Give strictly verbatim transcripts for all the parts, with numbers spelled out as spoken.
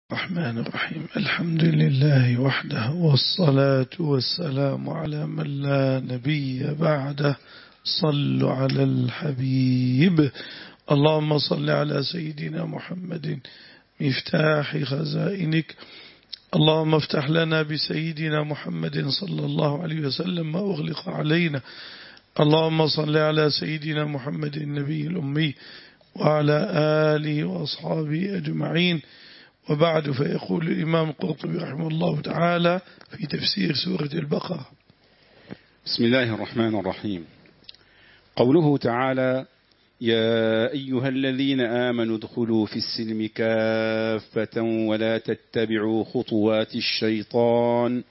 الرحمن الرحيم. الحمد لله وحده، والصلاة والسلام على من لا نبي بعده. صلوا على الحبيب. اللهم صل على سيدنا محمد مفتاح خزائنك. اللهم افتح لنا بسيدنا محمد صلى الله عليه وسلم ما أغلق علينا. اللهم صل على سيدنا محمد النبي الأمي وعلى آله وأصحابه أجمعين. وبعد، فيقول الإمام القرطبي رحمه الله تعالى في تفسير سورة البقرة: بسم الله الرحمن الرحيم. قوله تعالى: يا أيها الذين آمنوا ادخلوا في السلم كافة ولا تتبعوا خطوات الشيطان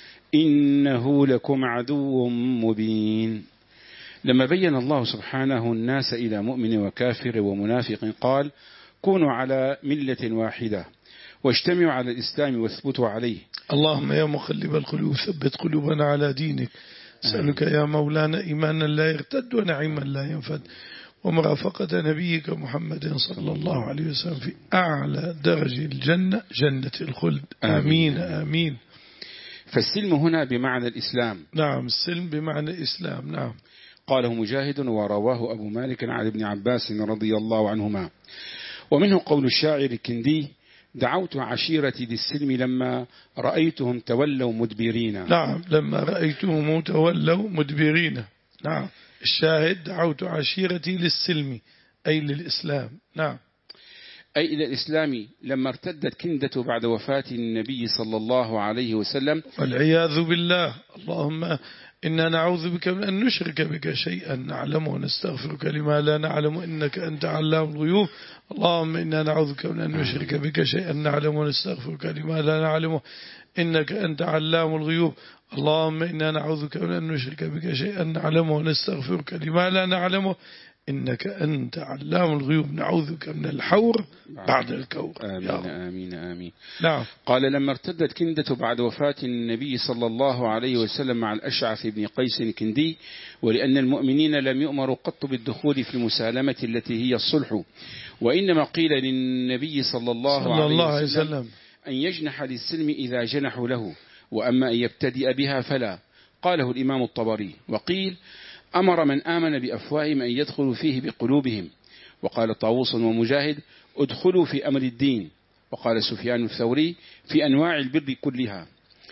إنه لكم عدو مبين. لما بين الله سبحانه الناس إلى مؤمن وكافر ومنافق قال: كونوا على ملة واحدة واجتمعوا على الإسلام واثبتوا عليه. اللهم يا مقلب القلوب ثبت قلوبنا على دينك. أسألك يا مولانا إيمانا لا يرتد ونعيما لا ينفد، ومرافقة نبيك محمد صلى الله عليه وسلم في أعلى درج الجنة، جنة الخلد. آمين آمين. فالسلم هنا بمعنى الإسلام. نعم، السلم بمعنى الإسلام. نعم. قاله مجاهد ورواه أبو مالك عن ابن عباس رضي الله عنهما. ومنه قول الشاعر الكندي: دعوت عشيرتي للسلم لما رأيتهم تولوا مدبرين. نعم، لما رأيتهم تولوا مدبرين. نعم، الشاهد: دعوت عشيرتي للسلم أي للإسلام. نعم، أي إلى الإسلام لما ارتدت كندة بعد وفاة النبي صلى الله عليه وسلم، والعياذ بالله. اللهم إنا نعوذ بك من أن نشرك بك شيئا نعلمه ونستغفرك لما لا نعلم إنك أنت علام الغيوب. اللهم إنا نعوذ بك من أن نشرك بك شيئا نعلمه ونستغفرك لما لا نعلمه إنك أنت علام الغيوب. اللهم إنا نعوذ بك من أن نشرك بك شيئا نعلمه ونستغفرك لما لا نعلمه إنك أنت علام الغيوب. نعوذ بك من الحور بعد الكور. آمين آمين آمين. نعم. قال: لما ارتدت كندة بعد وفاة النبي صلى الله عليه وسلم مع الأشعث بن قيس الكندي، ولأن المؤمنين لم يؤمروا قط بالدخول في المسالمة التي هي الصلح، وإنما قيل للنبي صلى الله, صلى الله عليه وسلم, وسلم أن يجنح للسلم إذا جنحوا له، وأما أن يبتدئ بها فلا. قاله الإمام الطبري. وقيل: أمر من آمن بأفواههم أن يدخلوا فيه بقلوبهم. وقال طاووس ومجاهد: ادخلوا في أمر الدين. وقال سفيان الثوري: في أنواع البر كلها.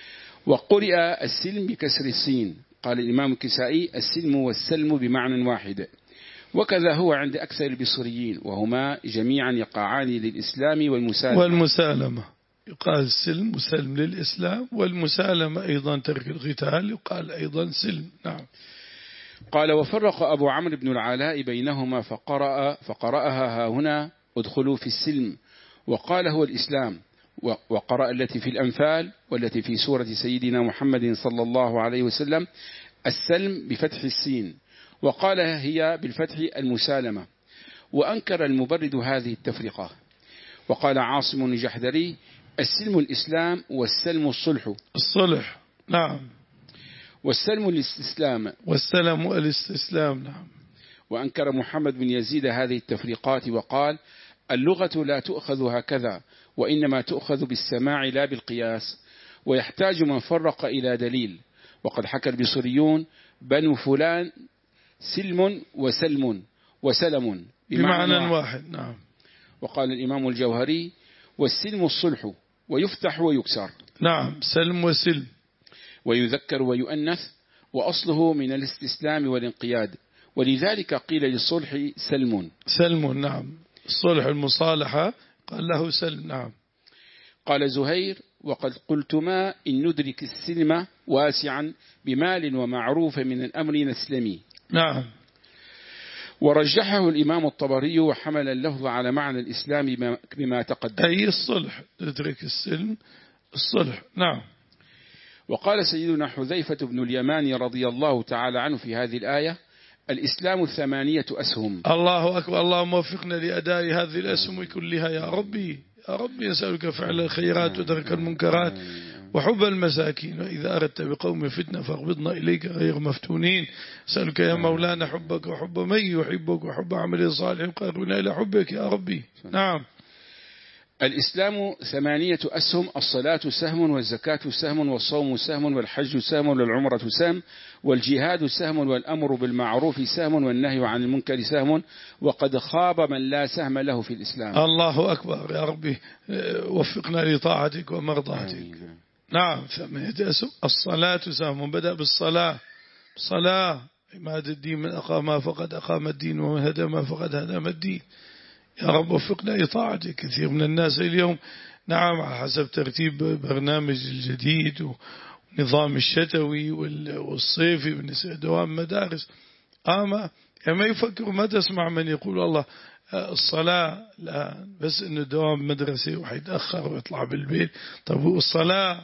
وقرئ السلم بكسر السين. قال الإمام الكسائي: السلم والسلم بمعنى واحد. وكذا هو عند أكثر البصريين، وهما جميعا يقعان للإسلام والمسالمة. والمسالمة يقال السلم وسلم للإسلام، والمسالمة أيضا ترك القتال يقال أيضا سلم. نعم. قال: وفرق أبو عمرو بن العلاء بينهما فقرأ فقرأها هنا ادخلوا في السلم، وقال هو الإسلام. وقرأ التي في الأنفال والتي في سورة سيدنا محمد صلى الله عليه وسلم السلم بفتح السين، وقال هي بالفتح المسالمة. وأنكر المبرد هذه التفرقة. وقال عاصم الجحدري: السلم الإسلام والسلم الصلح. الصلح. نعم. والسلم الاستسلام. والسلم الاستسلام. نعم. وأنكر محمد بن يزيد هذه التفريقات وقال: اللغة لا تؤخذ هكذا، وإنما تؤخذ بالسماع لا بالقياس، ويحتاج من فرق إلى دليل. وقد حكى البصريون: بنو فلان سلم وسلم وسلم بمعنى واحد. نعم. وقال الإمام الجوهري: والسلم الصلح، ويفتح ويكسر. نعم، سلم وسلم، ويذكر ويؤنث، وأصله من الاستسلام والانقياد، ولذلك قيل للصلح سلم. سلم. نعم. الصلح المصالحة قال له سلم. نعم. قال زهير: وقد قلتما إن ندرك السلم واسعا بمال ومعروف من الأمر نسلمي. نعم. ورجحه الإمام الطبري وحمل اللفظ على معنى الإسلام بما تقدم، أي الصلح، ندرك السلم الصلح. نعم. وقال سيدنا حذيفة بن اليمان رضي الله تعالى عنه في هذه الآية: الإسلام ثمانية أسهم. الله أكبر. اللهم وفقنا لأداء هذه الأسهم كلها يا ربي. يا ربي نسألك فعل الخيرات وترك المنكرات وحب المساكين، وإذا أردت بقوم فتنة فاقبضنا إليك غير مفتونين. أسألك يا مولانا حبك وحب من يحبك وحب عمل صالح وقربنا إلى حبك يا ربي. نعم. الإسلام ثمانية أسهم: الصلاة سهم، والزكاة سهم، والصوم سهم، والحج سهم، والعمرة سهم، والجهاد سهم، والأمر بالمعروف سهم، والنهي عن المنكر سهم، وقد خاب من لا سهم له في الإسلام. الله أكبر يا ربي، وفقنا لطاعتك ومرضاتك. آمين. نعم، ثمانية أسهم. الصلاة سهم، بدأ بالصلاة، صلاة عماد الدين، من أقامها فقد أقام الدين، ومن هدمها فقد هدم الدين. يا رب وفقنا لطاعتك. كثير من الناس اليوم نعم على حسب ترتيب برنامج الجديد ونظام الشتوي والصيفي بالنسبة لدوام مدارس، أما يعني ما يفكر، ما تسمع من يقول الله الصلاة لا، بس إنه دوام مدرسي وحيتأخر ويطلع بالبيت. طب الصلاة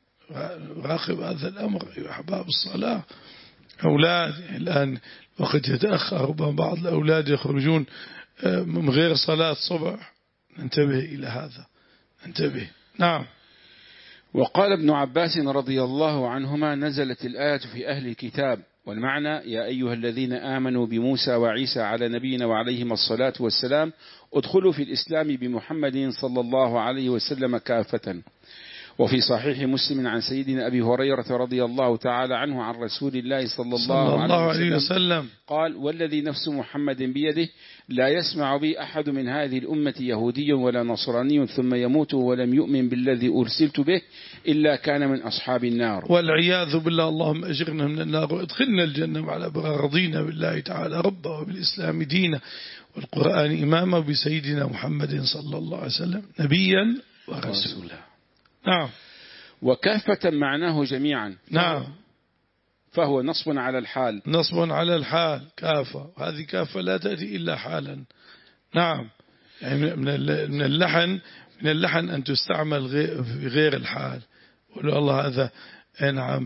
راقب هذا الأمر يا أحباب. الصلاة أولاد الآن وقت يتأخر، ربما بعض الأولاد يخرجون من غير صلاة صبح. ننتبه إلى هذا، ننتبه. نعم. وقال ابن عباس رضي الله عنهما: نزلت الآية في أهل الكتاب، والمعنى يا أيها الذين آمنوا بموسى وعيسى على نبينا وعليهم الصلاة والسلام ادخلوا في الإسلام بمحمد صلى الله عليه وسلم كافة. وفي صحيح مسلم عن سيدنا أبي هريرة رضي الله تعالى عنه عن رسول الله صلى الله, صلى الله عليه وسلم قال: والذي نفس محمد بيده لا يسمع بي أحد من هذه الأمة يهودي ولا نصراني ثم يموت ولم يؤمن بالذي أرسلت به إلا كان من أصحاب النار، والعياذ بالله. اللهم أجرنا من النار وادخلنا الجنة مع الأبرار. رضينا بالله تعالى ربا وبالإسلام دينا والقرآن إماما بسيدنا محمد صلى الله عليه وسلم نبيا ورسولا. نعم. وكافة معناه جميعا. نعم. فهو نصب على الحال، نصب على الحال كافة، وهذه كافة لا تأتي إلا حالا. نعم. يعني من من اللحن من اللحن أن تستعمل في غير الحال. ولو الله هذا نعم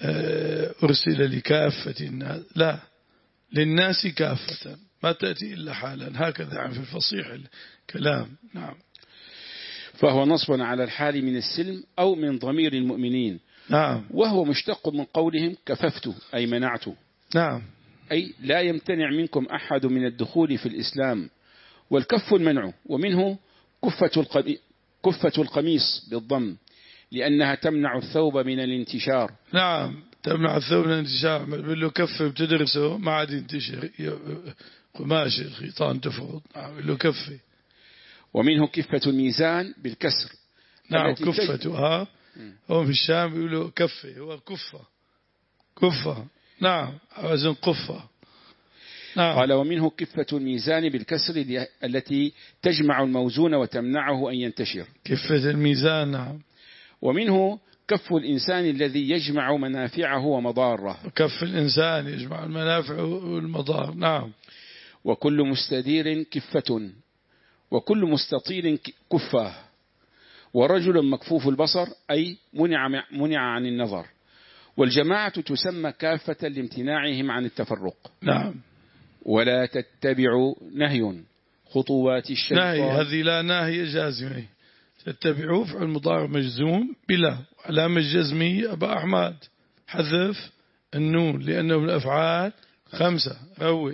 أرسل لكافة الناس، لا، للناس كافة، ما تأتي إلا حالا. هكذا يعني في الفصيح الكلام. نعم. فهو نصب على الحال من السلم أو من ضمير المؤمنين. نعم. وهو مشتق من قولهم كففت أي منعت. نعم. أي لا يمتنع منكم أحد من الدخول في الإسلام. والكف المنع، ومنه كفة كفة القميص بالضم، لأنها تمنع الثوب من الانتشار. نعم، تمنع الثوب من الانتشار. بيقول له كف بتدرسه ما عاد ينتشر قماش الخيطان تفرض. نعم، له كفي. ومنه كفة الميزان بالكسر. نعم، كفتها هو في الشام بيقولوا كفة، هو كفة كفة. نعم، وزن قفة. نعم. قال: ومنه كفة الميزان بالكسر التي تجمع الموزون وتمنعه أن ينتشر. كفة الميزان. نعم. ومنه كف الإنسان الذي يجمع منافعه ومضاره. كف الإنسان يجمع المنافع والمضار. نعم. وكل مستدير كفة، وكل مستطيل كفاه. ورجل مكفوف البصر أي منع, منع عن النظر. والجماعة تسمى كافة لامتناعهم عن التفرق. نعم. ولا تتبعوا نهي خطوات الشيطان. نهي، هذه لا ناهي جازمة. تتبعوا فعل مضارع مجزوم بلا، علامة جزمية أبا أحمد حذف النون لأنه من الأفعال خمسة. روي.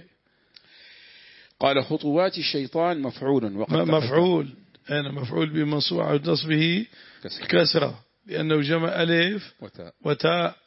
قال: خطوات الشيطان مفعول. وقد مفعول، أنا مفعول بمنصوب على نصبه كسرة لأنه جمع ألف وتاء. وتاء.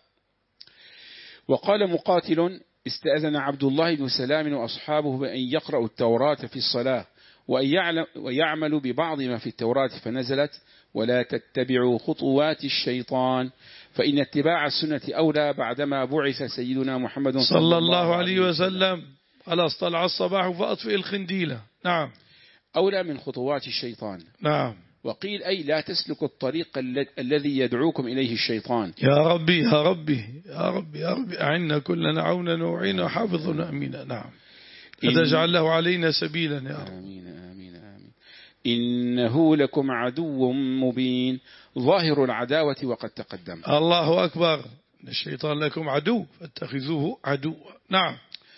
وقال مقاتل: استأذن عبد الله بن سلام وأصحابه بأن يقرأوا التوراة في الصلاة وأن يعملوا ببعض ما في التوراة، فنزلت: ولا تتبعوا خطوات الشيطان فإن اتباع السنة أولى بعدما بعث سيدنا محمد صلى الله عليه وسلم. خلاص طلع الصباح فأطفئ الخنديلة. نعم. أولى من خطوات الشيطان. نعم. وقيل أي لا تسلك الطريق الذي يدعوكم إليه الشيطان. يا ربي يا ربي يا ربي يا ربي أعنا كلنا عونا وعينا وحافظنا أمينا. نعم. هذا جعل له علينا سبيلا يا رب. آمين آمين آمين. إنه لكم عدو مبين ظاهر العداوة وقد تقدم. الله أكبر. الشيطان لكم عدو فاتخذوه عدوا. نعم.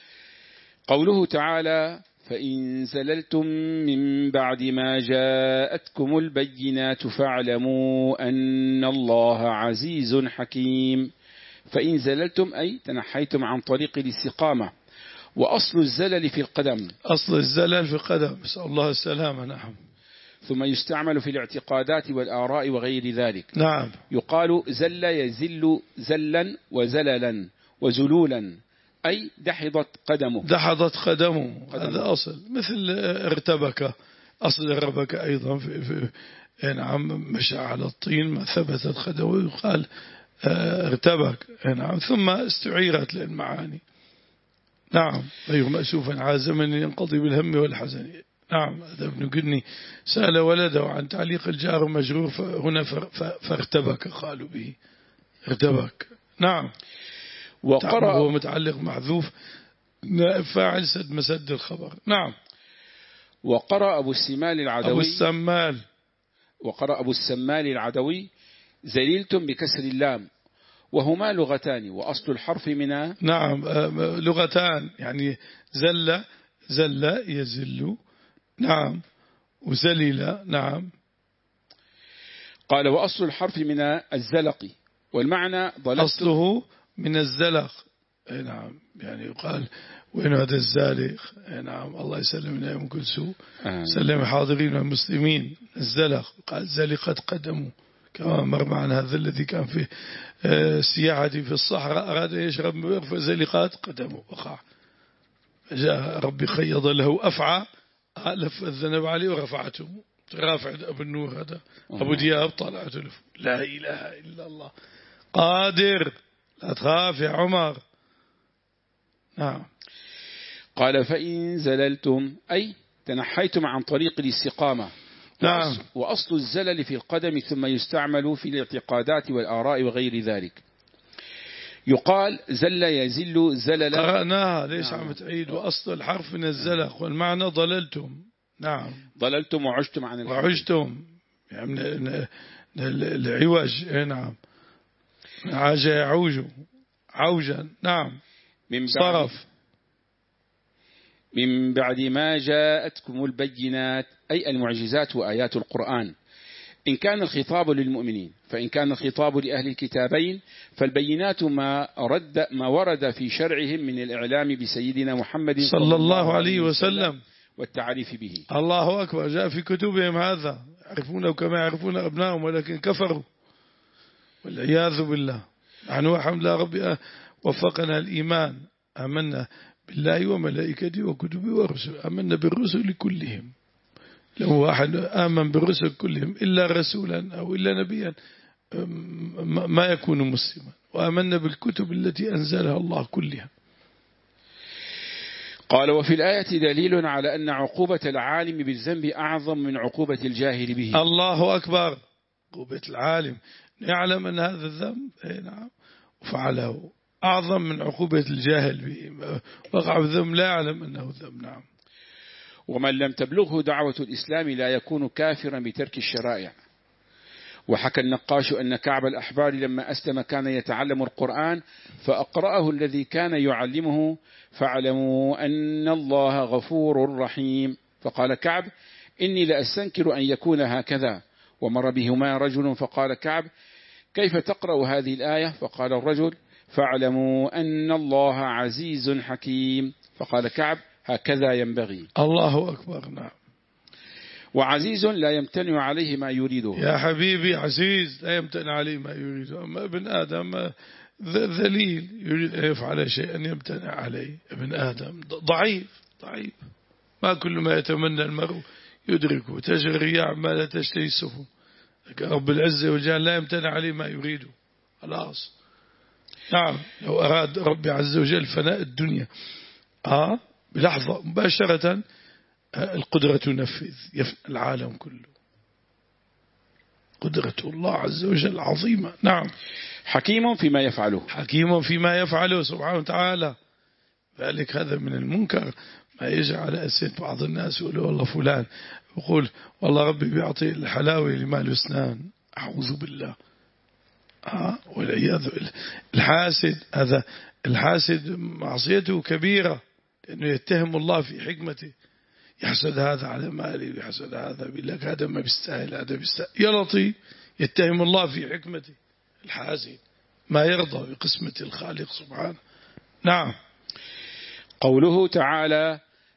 قوله تعالى: فإن زللتم من بعد ما جاءتكم البينات فاعلموا أن الله عزيز حكيم. فإن زللتم أي تنحيتم عن طريق الاستقامة. وأصل الزلل في القدم. أصل الزلل في القدم، نسأل الله السلامة. نعم. ثم يستعمل في الاعتقادات والآراء وغير ذلك. نعم. يقال زل يزل زلا وزللا وزلولا، أي دحضت قدمه. دحضت قدمه, قدمه. هذا أصل، مثل ارتبك، أصل ربك أيضا في, في نعم مشى على الطين ما ثبتت قدمه يقال ارتبك. نعم. ثم استعيرت للمعاني. نعم. غير مأسوفا على زمن ينقضي بالهم والحزن. نعم. هذا ابن قني سأل ولده عن تعليق الجار مجرور هنا فارتبك قالوا به ارتبك. نعم. وقرأ هو متعلق محذوف فاعل سد مسد الخبر. نعم. وقرأ أبو السمال العدوي أبو السمال وقرأ أبو السمال العدوي زللتم بكسر اللام، وهما لغتان، وأصل الحرف من نعم لغتان، يعني زل زل يزل. نعم. وزلل. نعم. قال وأصل الحرف من الزلق، والمعنى ضللت أصله من الزلق. نعم. يعني يقال وين هذا الزالق. نعم. الله يسلمنا من كل سوء. آه. سلم حاضرين المسلمين. الزلق قال زلقت قدمه، كما مر معنا هذا الذي كان في سياحتي في الصحراء أراد أن يشرب من بئر فزلقت قدمه وقع، جاء ربي خيض له أفعى لف الذنب عليه ورفعته. رافع أبو النور هذا أبو دياب طلعته له. لا إله إلا الله قادر، لا تخاف يا عمر. نعم. قال فإن زللتم أي تنحيتم عن طريق الاستقامة. نعم. وأصل الزلل في القدم، ثم يستعمل في الاعتقادات والآراء وغير ذلك. يقال زل يزل زللا. قرأناها ليش نعم. عم تعيد. وأصل الحرف من الزلق، والمعنى ضللتم. نعم. ضللتم وعجتم عن الحق. وعجتم يعني العوج. نعم. عاج يعوج عوجا. نعم. من صرف. من بعد ما جاءتكم البينات، أي المعجزات وآيات القرآن، إن كان الخطاب للمؤمنين. فإن كان الخطاب لأهل الكتابين فالبينات ما رد ما ورد في شرعهم من الإعلام بسيدنا محمد صلى الله عليه وسلم والتعريف به. الله أكبر. جاء في كتبهم هذا، يعرفونه كما يعرفون أبنائهم ولكن كفروا والعياذ بالله. نحن الحمد لله ربي وفقنا الإيمان، آمنا بالله وملائكته وكتبه ورسله، آمنا بالرسل كلهم. لو واحد آمن بالرسل كلهم إلا رسولا أو إلا نبيا ما يكون مسلما. وآمنا بالكتب التي أنزلها الله كلها. قال وفي الآية دليل على أن عقوبة العالم بالذنب أعظم من عقوبة الجاهل به. الله أكبر. عقوبة العالم يعلم أن هذا الذنب نعم وفعله أعظم من عقوبة الجاهل به، وقع الذنب لا يعلم أنه ذنب. نعم. ومن لم تبلغه دعوة الإسلام لا يكون كافرا بترك الشرائع. وحكى النقاش أن كعب الأحبار لما أسلم كان يتعلم القرآن، فأقرأه الذي كان يعلمه فاعلموا أن الله غفور رحيم. فقال كعب إني لأستنكر أن يكون هكذا. ومر بهما رجل فقال كعب كيف تقرأ هذه الآية؟ فقال الرجل فاعلموا أن الله عزيز حكيم. فقال كعب هكذا ينبغي. الله أكبر. نعم. وعزيز لا يمتنع عليه ما يريده. يا حبيبي عزيز لا يمتنع عليه ما يريده. أما ابن آدم ذليل يريد أن يفعل شيئا يمتنع عليه. ابن آدم ضعيف ضعيف، ما كل ما يتمنى المرء يدركه. تجري الرياح ما لا تشتهي السفن. رب العزة والجلال لا يمتنع عليه ما يريده خلاص. نعم. لو أراد ربي عز وجل فناء الدنيا آه بلحظة مباشرة القدرة تنفذ يفنى العالم كله. قدرة الله عز وجل عظيمة. نعم. حكيم فيما يفعله. حكيم فيما يفعله سبحانه وتعالى. ذلك هذا من المنكر ما يجعل أسئلة بعض الناس يقول والله فلان يقول والله ربي بيعطي الحلاوة لما له أسنان. أعوذ بالله. آه والعياذ بالله. الحاسد هذا الحاسد معصيته كبيرة، لأنه يتهم الله في حكمته. يحسد هذا على مالي ويحسد هذا بالله هذا ما بيستاهل هذا بيستاهل. يا لطيف يتهم الله في حكمته. الحاسد ما يرضى بقسمة الخالق سبحانه. نعم. قوله تعالى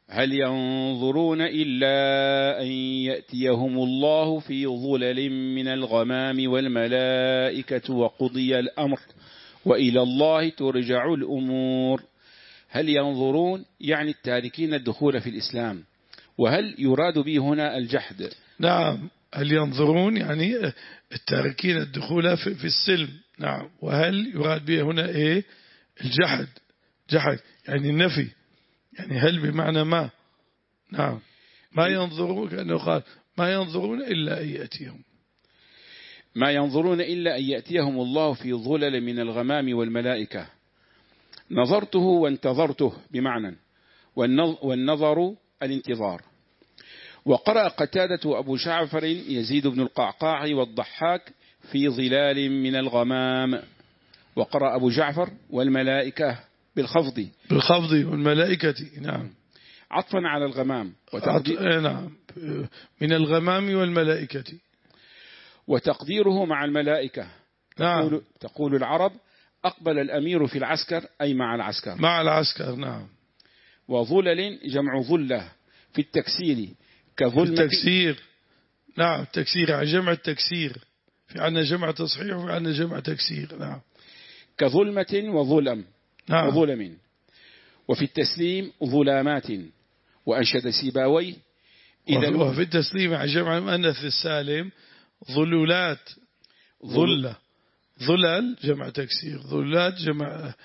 هل ينظرون إلا أن يأتيهم الله في ظلل من الغمام والملائكة وقضي الأمر وإلى الله ترجع الأمور. هل ينظرون يعني التاركين الدخول في الإسلام، وهل يراد به هنا الجحد؟ نعم، هل ينظرون يعني التاركين الدخول في السلم. نعم، وهل يراد به هنا إيه؟ الجحد، جحد يعني النفي، يعني هل بمعنى ما. نعم، ما ينظرون كأنه قال ما ينظرون إلا أن يأتيهم ما ينظرون إلا أن يأتيهم الله في ظلل من الغمام والملائكة. نظرته وانتظرته بمعنى، والنظر الانتظار. وقرأ قتادة وأبو جعفر يزيد بن القعقاع والضحاك في ظلال من الغمام، وقرأ أبو جعفر والملائكة بالخفض بالخفض والملائكة. نعم، عطفا على الغمام وتقدير نعم من الغمام والملائكة، وتقديره مع الملائكة. نعم. تقول, تقول العرب أقبل الأمير في العسكر أي مع العسكر، مع العسكر. نعم. وظلل جمع ظلة في التكسير كظلمة. في التكسير. نعم، التكسير يعني جمع التكسير، في عندنا جمع تصحيح وفي عندنا جمع تكسير. نعم، كظلمة وظلم. نعم. وظلم. وفي التسليم ظلامات. وأنشد سيباوي إذا وفي التسليم على جمع المؤنث السالم ظلولات، ظلة، ظلال جمع تكسير، ظلات جمع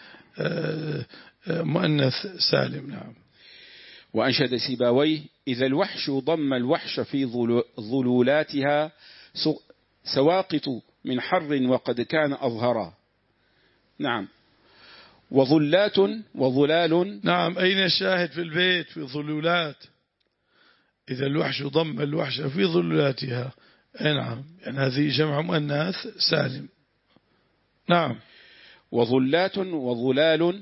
مؤنث سالم. نعم. وأنشد سيباوي إذا الوحش ضم الوحش في ظلولاتها سواقط من حر وقد كان أظهرا. نعم. وظلات وظلال. نعم، أين الشاهد في البيت؟ في ظلولات. إذا الوحش ضم الوحش في ظلولاتها. نعم، يعني هذه جمع مؤنث سالم. نعم. وظلات وظلال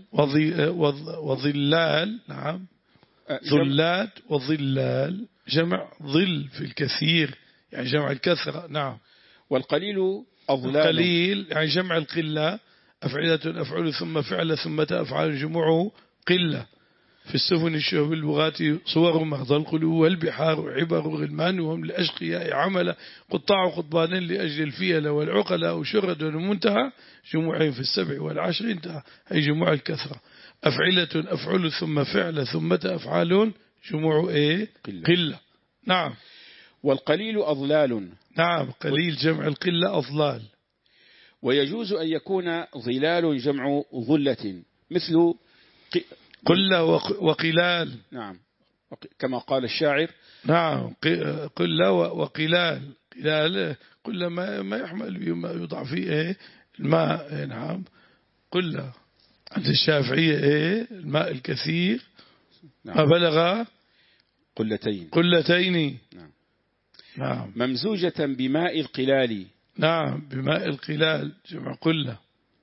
وظلال. نعم، ظلات وظلال جمع ظل في الكثير، يعني جمع الكثرة. نعم. والقليل أظلال. القليل يعني جمع القلة، أفعلة أفعل ثم فعل ثم تأفعل جمعه قلة. في السفن الشهب البغات صور مغضى القلوب والبحار عبر غلمان وهم لأشقياء عمل قطاع قطبان لأجل الفيل والعقلاء شرد ومنتهى جموعين في السبع والعشر انتهى، أي جموع الكثرة. أفعلة أفعل ثم فعل ثم تأفعلون جموع إيه؟ قلة. قلة. نعم. والقليل أظلال. نعم، قليل جمع القلة أظلال. ويجوز أن يكون ظلال جمع ظلة مثل قلة وقلال. نعم، كما قال الشاعر. نعم، قلة وقلال. قلال قلة ما ما يحمل بما يوضع فيه إيه؟ الماء. نعم، قلة عند الشافعية إيه؟ الماء الكثير. نعم. ما بلغ قلتين. قلتين. نعم. نعم. ممزوجة بماء القلال. نعم، بماء القلال جمع قلة.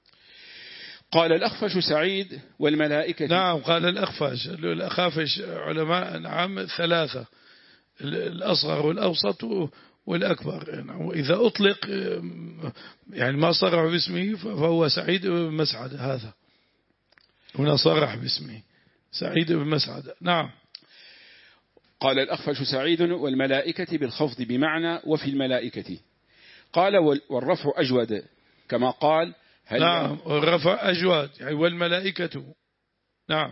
قال الأخفش سعيد والملائكة. نعم، قال الأخفش. الأخافش علماء نعم ثلاثة، الأصغر والأوسط والأكبر. وإذا أطلق يعني ما صرح باسمه فهو سعيد بن مسعد. هذا هنا صرح باسمه سعيد بن مسعد. نعم. قال الأخفش سعيد والملائكة بالخفض بمعنى وفي الملائكة. قال والرفع أجود كما قال هل. نعم، والرفع أجود يعني والملائكة. نعم.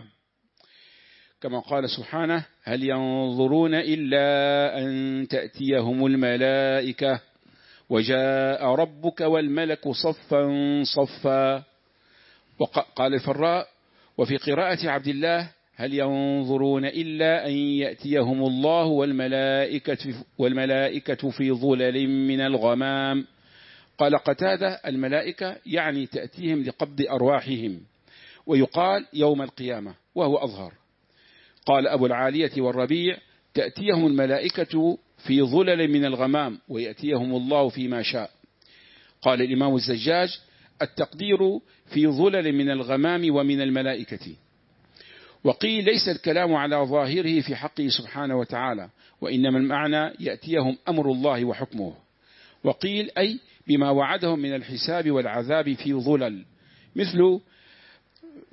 كما قال سبحانه هل ينظرون إلا أن تأتيهم الملائكة وجاء ربك والملك صفا صفا. وقال الفراء وفي قراءة عبد الله هل ينظرون إلا أن يأتيهم الله والملائكة, والملائكة في ظلل من الغمام. قال قتادة الملائكة يعني تأتيهم لقبض أرواحهم، ويقال يوم القيامة وهو أظهر. قال أبو العالية والربيع تأتيهم الملائكة في ظلل من الغمام ويأتيهم الله فيما شاء. قال الإمام الزجاج التقدير في ظلل من الغمام ومن الملائكة. وقيل ليس الكلام على ظاهره في حقه سبحانه وتعالى، وإنما المعنى يأتيهم أمر الله وحكمه. وقيل أي بما وعدهم من الحساب والعذاب في ظلل، مثل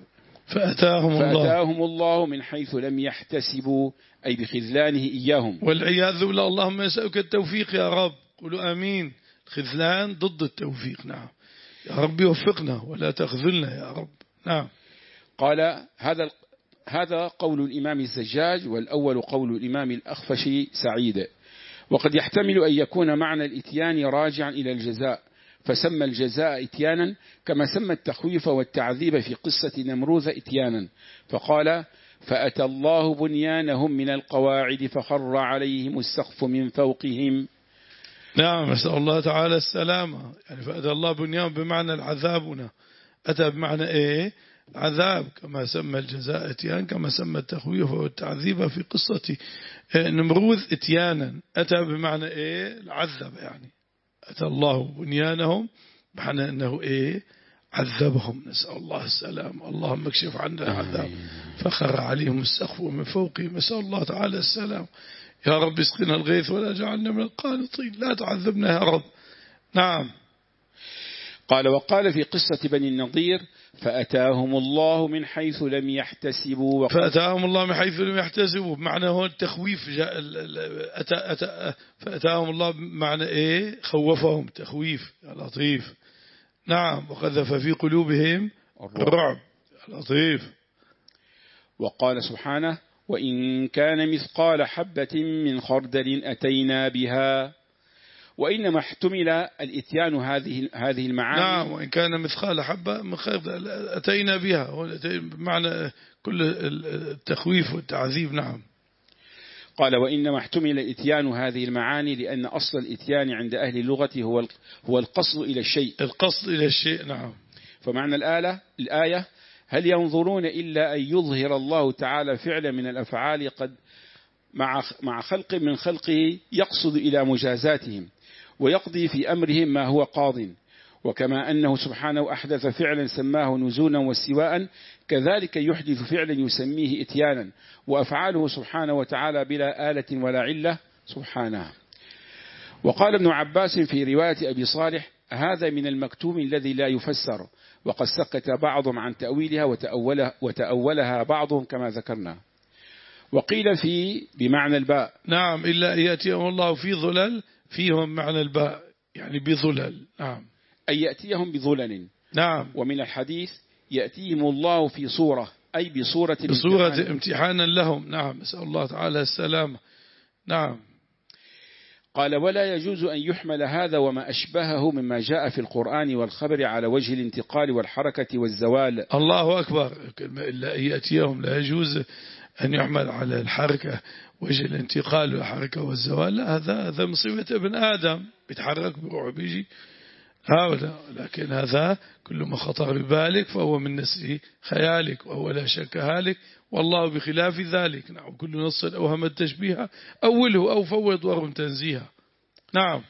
فأتاهم الله فأتاهم الله من حيث لم يحتسبوا، أي بخذلانه إياهم. والعياذ بالله. اللهم نسألك التوفيق يا رب، قولوا آمين. الخذلان ضد التوفيق. نعم يا رب وفقنا ولا تخذلنا يا رب. نعم. قال هذا هذا قول الإمام الزجاج، والأول قول الإمام الأخفشي سعيد. وقد يحتمل أن يكون معنى الإتيان راجعا إلى الجزاء، فسمى الجزاء إتيانا كما سمى التخويف والتعذيب في قصة نمروذ إتيانا، فقال فأتى الله بنيانهم من القواعد فخر عليهم السقف من فوقهم. نعم نسأل الله تعالى السلامة. يعني فأتى الله بنيانهم بمعنى العذاب هنا، أتى بمعنى إيه؟ عذاب، كما سمى الجزاء إتيان كما سمى التخويف والتعذيب في قصة نمروذ إتيانا. أتى بمعنى إيه؟ العذب. يعني أتى الله بنيانهم بمعنى أنه إيه؟ عذبهم. نسأل الله السلام. اللهم اكشف عنا العذاب فخر عليهم السقف من فوقهم. نسأل الله تعالى السلام. يا رب اسقنا الغيث ولا جعلنا من القانطين، لا تعذبنا يا رب. نعم. قال وقال في قصة بني النضير فأتاهم الله من حيث لم يحتسبوا. فأتاهم الله من حيث لم يحتسبوا بمعنى هو التخويف. جاء أتى أتى فأتاهم الله بمعنى إيه؟ خوفهم، تخويف يا لطيف. نعم. وقذف في قلوبهم الرعب يا لطيف. وقال سبحانه وإن كان مثقال حبة من خردل أتينا بها. وإنما احتمل الإتيان هذه هذه المعاني. نعم. وإن كان مثقال حبة من خردل أتينا بها، بمعنى كل التخويف والتعذيب. نعم. قال وإنما احتمل الإتيان هذه المعاني لأن أصل الإتيان عند أهل اللغة هو هو القصد إلى الشيء. القصد إلى الشيء. نعم. فمعنى الآلة الآية هل ينظرون إلا أن يظهر الله تعالى فعلا من الأفعال قد مع مع خلق من خلقه يقصد إلى مجازاتهم ويقضي في أمرهم ما هو قاض. وكما أنه سبحانه أحدث فعلا سماه نزولا واستواء، كذلك يحدث فعلا يسميه إتيانا، وأفعاله سبحانه وتعالى بلا آلة ولا علة سبحانه. وقال ابن عباس في رواية أبي صالح هذا من المكتوم الذي لا يفسر، وقد سكت بعضهم عن تأويلها وتأولها, وتأولها بعضهم كما ذكرنا. وقيل في بمعنى الباء. نعم. إلا أن يأتيهم الله في ظلل، فيهم معنى الباء يعني بظلل. نعم. أي يأتيهم بظلل. نعم. ومن الحديث يأتيهم الله في صورة، أي بصورة بصورة امتحان. امتحانا لهم. نعم. نسأل الله تعالى السلامة. نعم. قال ولا يجوز أن يحمل هذا وما أشبهه مما جاء في القرآن والخبر على وجه الانتقال والحركة والزوال. الله أكبر. إلا أن يأتيهم لا يجوز أن يحمل على الحركة وجه الانتقال والحركة والزوال. لا، هذا هذا مصيبة ابن آدم، بيتحرك بيروح بيجي هذا. لكن هذا كل ما خطر ببالك فهو من نسل خيالك، وهو لا شك هالك والله بخلاف ذلك. نعم. كل نص أوهم التشبيه أوله أو فوض ورم تنزيها. نعم.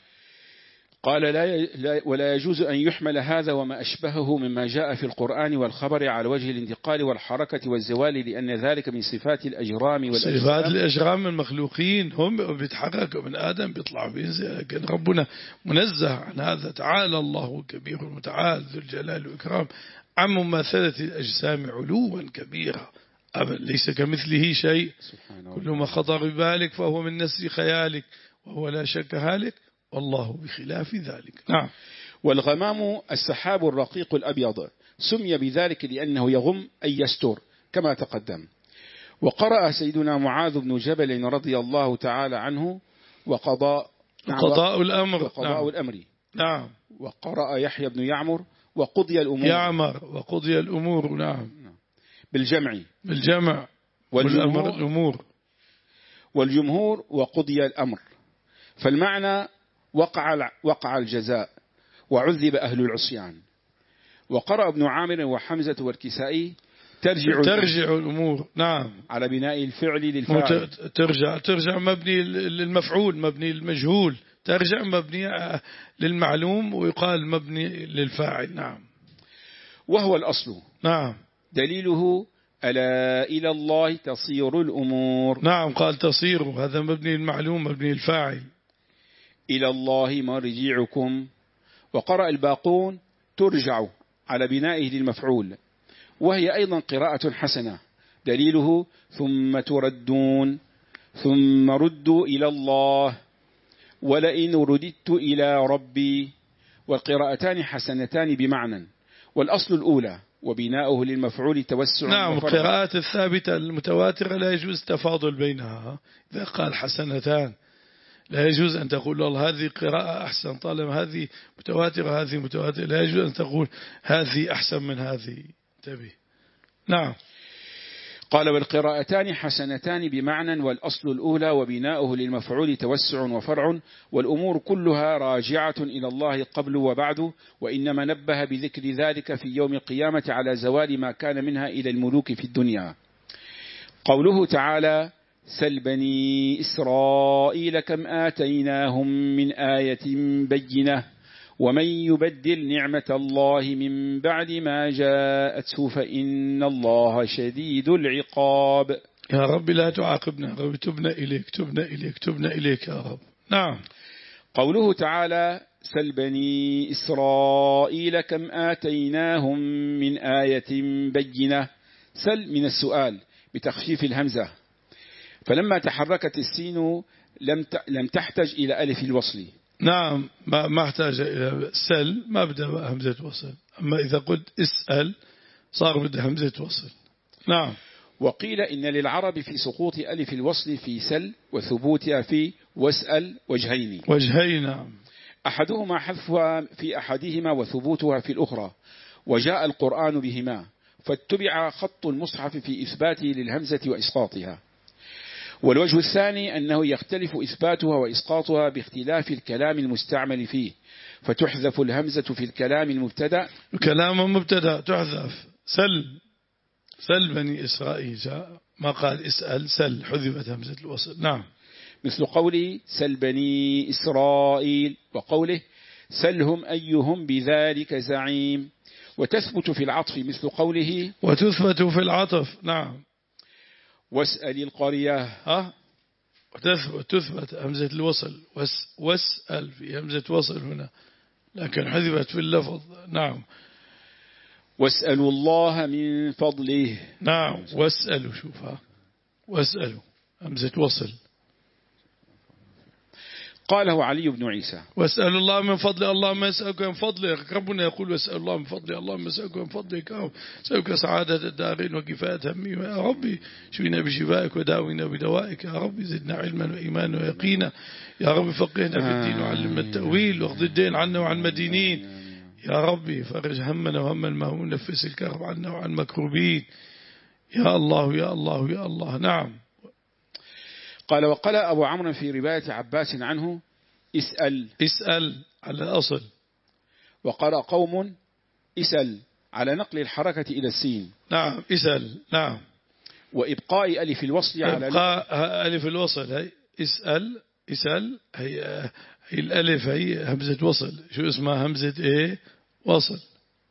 قال لا ولا يجوز أن يحمل هذا وما أشبهه مما جاء في القرآن والخبر على وجه الانتقال والحركة والزوال، لأن ذلك من صفات الأجرام والأجسام. صفات الأجرام المخلوقين، هم بيتحركوا من آدم بيطلع بينزل، لكن ربنا منزه عن هذا. تعالى الله كبير المتعال ذو الجلال والإكرام عن مماثلة الأجسام علوا كبيرا. أبدا ليس كمثله شيء. كل ما خطر ببالك فهو من نسل خيالك، وهو لا شك هالك والله بخلاف ذلك. نعم. والغمام السحاب الرقيق الأبيض، سمي بذلك لأنه يغم أي يستر كما تقدم. وقرأ سيدنا معاذ بن جبل رضي الله تعالى عنه وقضاء قضاء الأمر. وقضاء نعم. الأمر. نعم. وقرأ يحيى بن يعمر وقضي الأمور. يعمر وقضي الأمور. نعم. بالجمع. بالجمع. والجمهور الأمور. والجمهور وقضي الأمر. فالمعنى وقع وقع الجزاء وعذب أهل العصيان. وقرأ ابن عامر وحمزة والكسائي ترجع ترجع الأمور. نعم. على بناء الفعل للفاعل. ترجع ترجع مبني للمفعول، مبني للمجهول. ترجع مبني للمعلوم ويقال مبني للفاعل. نعم. وهو الأصل. نعم. دليله ألا إلى الله تصير الأمور. نعم. قال تصير، هذا مبني للمعلوم مبني للفاعل. إلى الله مرجعكم. وقرأ الباقون ترجع على بنائه للمفعول. وهي أيضا قراءة حسنة، دليله ثم تردون، ثم ردوا إلى الله، ولئن رددت إلى ربي. والقراءتان حسنتان بمعنى، والأصل الأولى وبناؤه للمفعول توسع. نعم، القراءات الثابتة المتواترة لا يجوز تفاضل بينها. إذا قال حسنتان لا يجوز أن تقول والله هذه قراءة أحسن، طالما هذه متواترة هذه متواترة، لا يجوز أن تقول هذه أحسن من هذه. انتبه. نعم. قال والقراءتان حسنتان بمعنى، والأصل الأولى وبناؤه للمفعول توسع وفرع، والأمور كلها راجعة إلى الله قبل وبعد، وإنما نبه بذكر ذلك في يوم القيامة على زوال ما كان منها إلى الملوك في الدنيا. قوله تعالى سل بني إسرائيل كم آتيناهم من آية بينة ومن يبدل نعمة الله من بعد ما جاءته فإن الله شديد العقاب. يا رب لا تعاقبنا، رب تبنا إليك تبنا إليك تبنا إليك يا رب. نعم. قوله تعالى سل بني إسرائيل كم آتيناهم من آية بينة، سل من السؤال بتخفيف الهمزة، فلما تحركت السين لم لم تحتج إلى ألف الوصل. نعم، ما ما احتاج إلى سل، ما بدأ همزة وصل. أما إذا قلت اسأل صار بدأ همزة وصل. نعم. وقيل إن للعرب في سقوط ألف الوصل في سل وثبوتها في واسأل وجهين وجهين. نعم. أحدهما حذفها في أحدهما وثبوتها في الأخرى، وجاء القرآن بهما، فاتبع خط المصحف في إثباته للهمزة وإسقاطها. والوجه الثاني أنه يختلف إثباتها وإسقاطها باختلاف الكلام المستعمل فيه، فتحذف الهمزة في الكلام المبتدأ. الكلام مبتدأ تحذف. سل سل بني إسرائيل، ما قال اسأل، سل حذفت همزة الوصل. نعم. مثل قوله سل بني إسرائيل، وقوله سلهم أيهم بذلك زعيم. وتثبت في العطف مثل قوله وتثبت في العطف. نعم. واسأل القرية، ها وتثبت تثبت همزة الوصل، وس واسأل في همزة وصل هنا، لكن حذفت في اللفظ. نعم. واسألوا الله من فضله. نعم. واسألوا، شوفها واسألوا همزة وصل. قاله علي بن عيسى واسأل الله من فضله، اللهم اسألك من فضلك. ربنا يقول واسأل الله من فضله، اللهم اسألك من فضلك، اسألك سعادة الدارين وكفاية همي. يا ربي شفينا بشفائك وداوينا بدوائك، يا ربي زدنا علما وإيمانا ويقينا، يا ربي فقهنا في الدين وعلمنا التأويل، واخذ الدين عنا وعن مدينين، يا ربي فرج همنا وهم المهموم، نفس الكرب عنا وعن مكروبين، يا الله يا الله يا الله. نعم. قال وقال أبو عمرو في رواية عباس عنه اسأل اسأل على الأصل، وقال قوم اسأل على نقل الحركة إلى السين. نعم. اسأل. نعم. وإبقاء ألف الوصل على إبقاء ألف الوصل. هي اسأل اسأل هي, هي الألف هي همزة وصل. شو اسمها؟ همزة ايه وصل.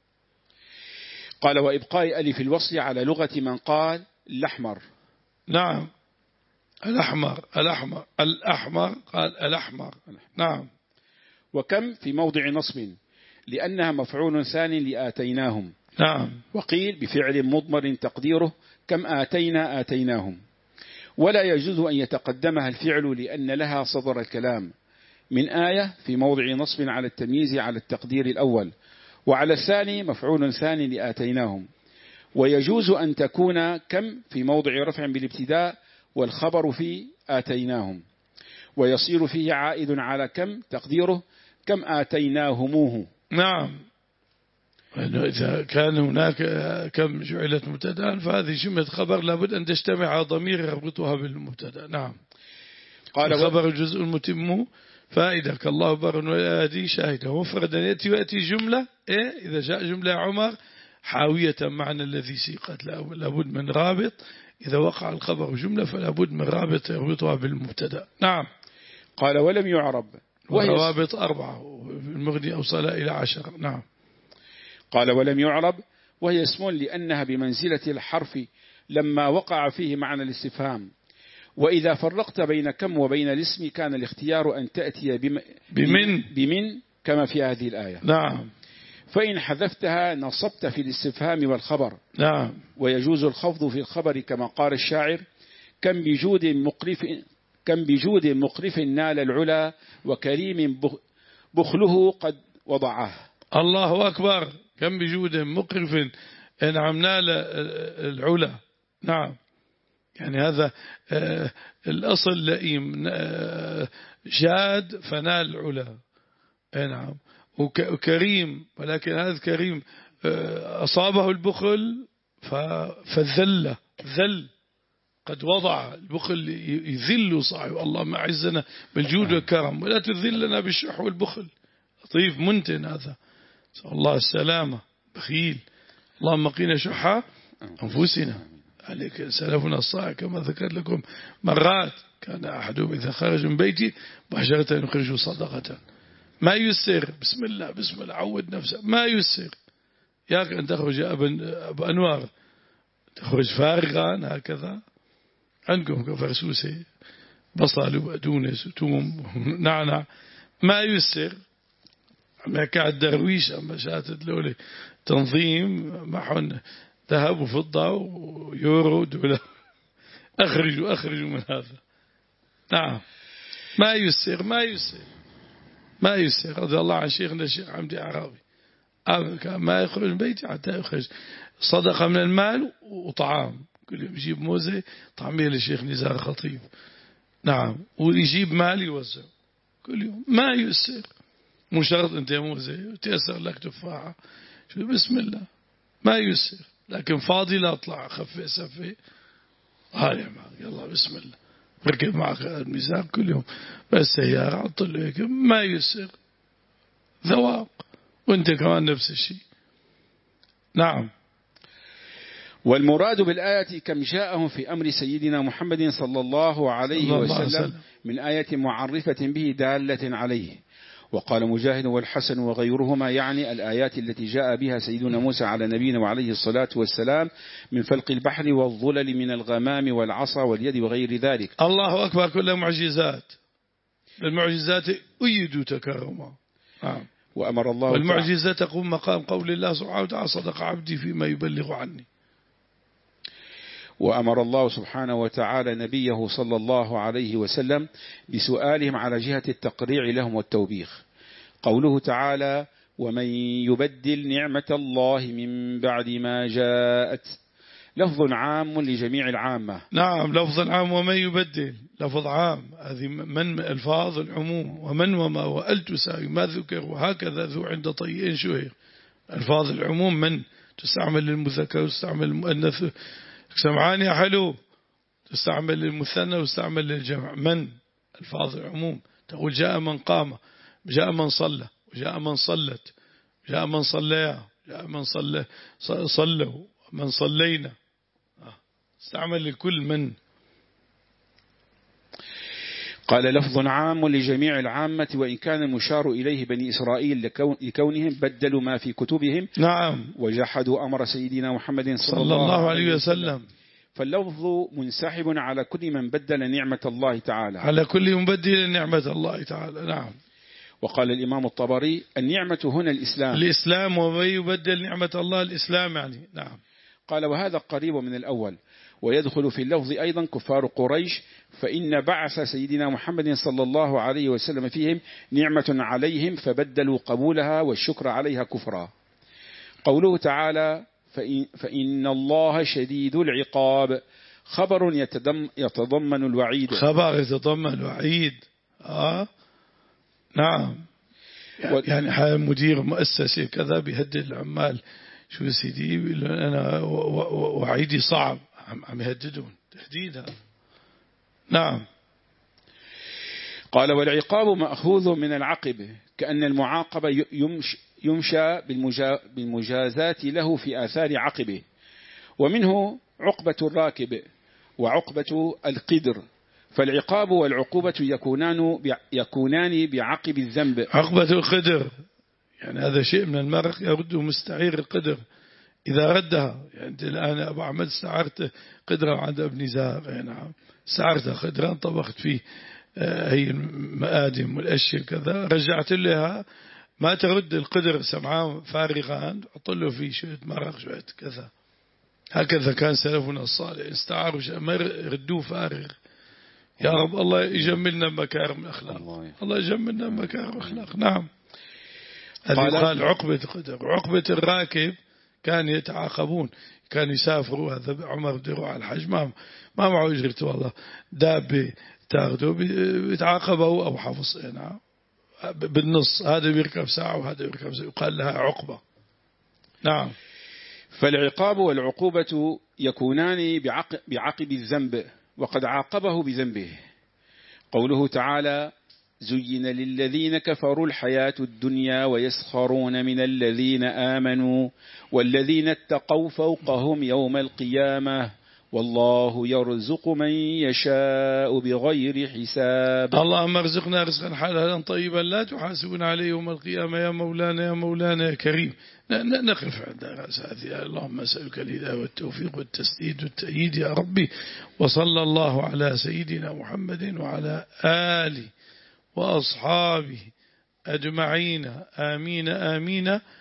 قال وإبقاء ألف الوصل على لغة من قال الأحمر. نعم. الأحمر الأحمر الأحمر قال الأحمر. نعم. وكم في موضع نصب لأنها مفعول ثاني لآتيناهم. نعم. وقيل بفعل مضمر تقديره كم آتينا آتيناهم، ولا يجوز أن يتقدمها الفعل لأن لها صدر الكلام من آية في موضع نصب على التمييز على التقدير الأول، وعلى الثاني مفعول ثاني لآتيناهم. ويجوز أن تكون كم في موضع رفع بالابتداء والخبر في آتيناهم، ويصير فيه عائد على كم تقديره كم آتيناهموه. نعم. إذا كان هناك كم جعلت مبتدأ فهذه جملة خبر لابد أن تجتمع على ضمير يربطها بالمبتدأ. نعم. قال الخبر الجزء المتم فائدة كالله بر ويأتي شاهده، مفردا يأتي ويأتي جملة. إيه إذا جاء جملة عمر حاوية معنى الذي سيقت لابد من رابط. إذا وقع الخبر جملة فلا بد من رابط يربطها بالمبتدأ. نعم. قال ولم يعرب، وروابط أربعة، المغني أوصل إلى عشر. نعم. قال ولم يعرب وهي اسم لأنها بمنزلة الحرف لما وقع فيه معنى الاستفهام. وإذا فرقت بين كم وبين الاسم كان الاختيار أن تأتي بم بمن, بمن كما في هذه الآية. نعم. فإن حذفتها نصبت في الاستفهام والخبر. نعم. ويجوز الخفض في الخبر كما قال الشاعر: كم بجود مقرف كم بجود مقرف نال العلا، وكريم بخله قد وضعه. الله أكبر. كم بجود مقرف نعم نال العلا. نعم، يعني هذا الأصل لئيم، جاد فنال العلا. نعم، وكريم، ولكن هذا الكريم أصابه البخل فذل ذل قد وضع. البخل يذل صاحب. اللهم أعزنا بالجود والكرم ولا تذلنا بالشح والبخل. لطيف منتن هذا، نسأل الله السلامة. بخيل. اللهم قنا شح أنفسنا. عليك سلفنا الصالح كما ذكرت لكم مرات، كان أحدهم إذا خرج من بيتي بحشرة يخرج صدقة. ما يسر، بسم الله بسم الله، عود نفسه. ما يسر ياك أن تخرج أبو أنوار، تخرج فارغا هكذا. عندكم كفرسوسي بصل وأدونس وتوم نعنع. ما يسر. أما كعد درويش أما شاتت لولي تنظيم محن ذهب وفضة ويورو دولار. أخرجوا أخرجوا من هذا. نعم، ما يسر ما يسر ما يسر. رضي الله عن شيخنا الشيخ عمدي عرابي، ما يخرج من بيتي حتى يخرج صدقة من المال وطعام. كل يوم يجيب موزة طعمية للشيخ نزار خطيب. نعم، ويجيب مال يوزع كل يوم. ما يسر. مو شرط انت موزة وتيسر لك تفاحة، شو بسم الله. ما يسر، لكن فاضي لا اطلع خفي سفي. هاي معك يلا بسم الله. ركب معك الميزان كل يوم بس سيارة عطل هيك. ما يسر. ذواق. وانت كمان نفس الشيء. نعم. والمراد بالآية كم جاءهم في أمر سيدنا محمد صلى الله عليه وسلم من آية معرفة به دالة عليه. وقال مجاهد والحسن وغيرهما يعني الآيات التي جاء بها سيدنا موسى على نبينا وعليه الصلاة والسلام من فلق البحر والظلل من الغمام والعصا واليد وغير ذلك. الله أكبر. كلها معجزات. المعجزات أيدوا تكرما. نعم. وأمر الله والمعجزة تقوم مقام قول الله سبحانه وتعالى: صدق عبدي فيما يبلغ عني. وأمر الله سبحانه وتعالى نبيه صلى الله عليه وسلم بسؤالهم على جهة التقريع لهم والتوبيخ. قوله تعالى: ومن يبدل نعمة الله من بعد ما جاءت، لفظ عام لجميع العامة. نعم، لفظ عام. ومن يبدل لفظ عام، هذه من الفاظ العموم. ومن وما وأل تساوي ما ذكر، وهكذا ذو عند طيئين شهير. الفاظ العموم من تستعمل للمذكر وتستعمل للمؤنث. سمعان يا حلو، تستعمل للمثنى وتستعمل للجمع. من الفاظ العموم. تقول جاء من قام، جاء من صلى، وجاء من صلت، جاء من صليا، جاء من صلى صلوا، من صلينا. استعمل لكل من. قال لفظ عام لجميع العامة، وإن كان المشار إليه بني إسرائيل لكونهم بدلوا ما في كتبهم. نعم. وجحدوا أمر سيدنا محمد صلى, صلى الله عليه وسلم. فاللفظ منسحب على كل من بدل نعمة الله تعالى، على كل مبدل نعمة الله تعالى. نعم. وقال الإمام الطبري: النعمة هنا الإسلام. الإسلام. ومن يبدل نعمة الله الإسلام يعني. نعم. قال: وهذا قريب من الأول. ويدخل في اللفظ أيضا كفار قريش، فإن بعث سيدنا محمد صلى الله عليه وسلم فيهم نعمة عليهم فبدلوا قبولها والشكر عليها كفرا. قوله تعالى: فإن, فإن الله شديد العقاب، خبر يتضمن, يتضمن الوعيد. خبر يتضمن الوعيد. آه. نعم. يعني حال مدير مؤسسة كذا بيهدد العمال، شو سيدي أنا وعيدي صعب، عم يهددون تهديدا. نعم. قال: والعقاب مأخوذ من العقب، كأن المعاقب يمشى بالمجازات له في آثار عقبه، ومنه عقبة الراكب وعقبة القدر. فالعقاب والعقوبة يكونان يكونان بعقب الذنب. عقبة القدر يعني هذا شيء من المرق يرده مستعير القدر إذا ردها. يعني أنت الآن أبو أحمد استعرت قدرة عند ابن زار، يعني استعرت قدرة طبخت فيه هي المآدم والأشياء كذا، رجعت لها ما ترد القدر سمعان فارغان حط له فيه شوية مرق شوية كذا. هكذا كان سلفنا الصالح، استعاروا شيء ما يردوه فارغ. يا رب الله يجملنا مكارم الأخلاق، الله, الله يجملنا مكارم الأخلاق. نعم. هذه قال عقبة قدر. عقبة الراكب كان يتعاقبون، كان يسافروا. هذا عمر بده على الحج ما ما معه يجرته والله دابة تاخده بيتعاقبه أو حفص. نعم بالنص، هذا بيركب ساعة وهذا بيركب ساعة، يقال لها عقبة. نعم. فالعقاب والعقوبة يكونان بعقب, بعقب الذنب، وقد عاقبه بذنبه. قوله تعالى: زين للذين كفروا الحياة الدنيا ويسخرون من الذين آمنوا والذين اتقوا فوقهم يوم القيامة والله يرزق من يشاء بغير حساب. اللهم ارزقنا رزقا حلالا طيبا لا تحاسبنا عليه يوم القيامة يا مولانا يا مولانا يا كريم. نقف عند هذه. اللهم أسألك الهداية والتوفيق والتسديد والتأييد يا ربي. وصلى الله على سيدنا محمد وعلى آله وأصحابه أجمعين. آمين آمين.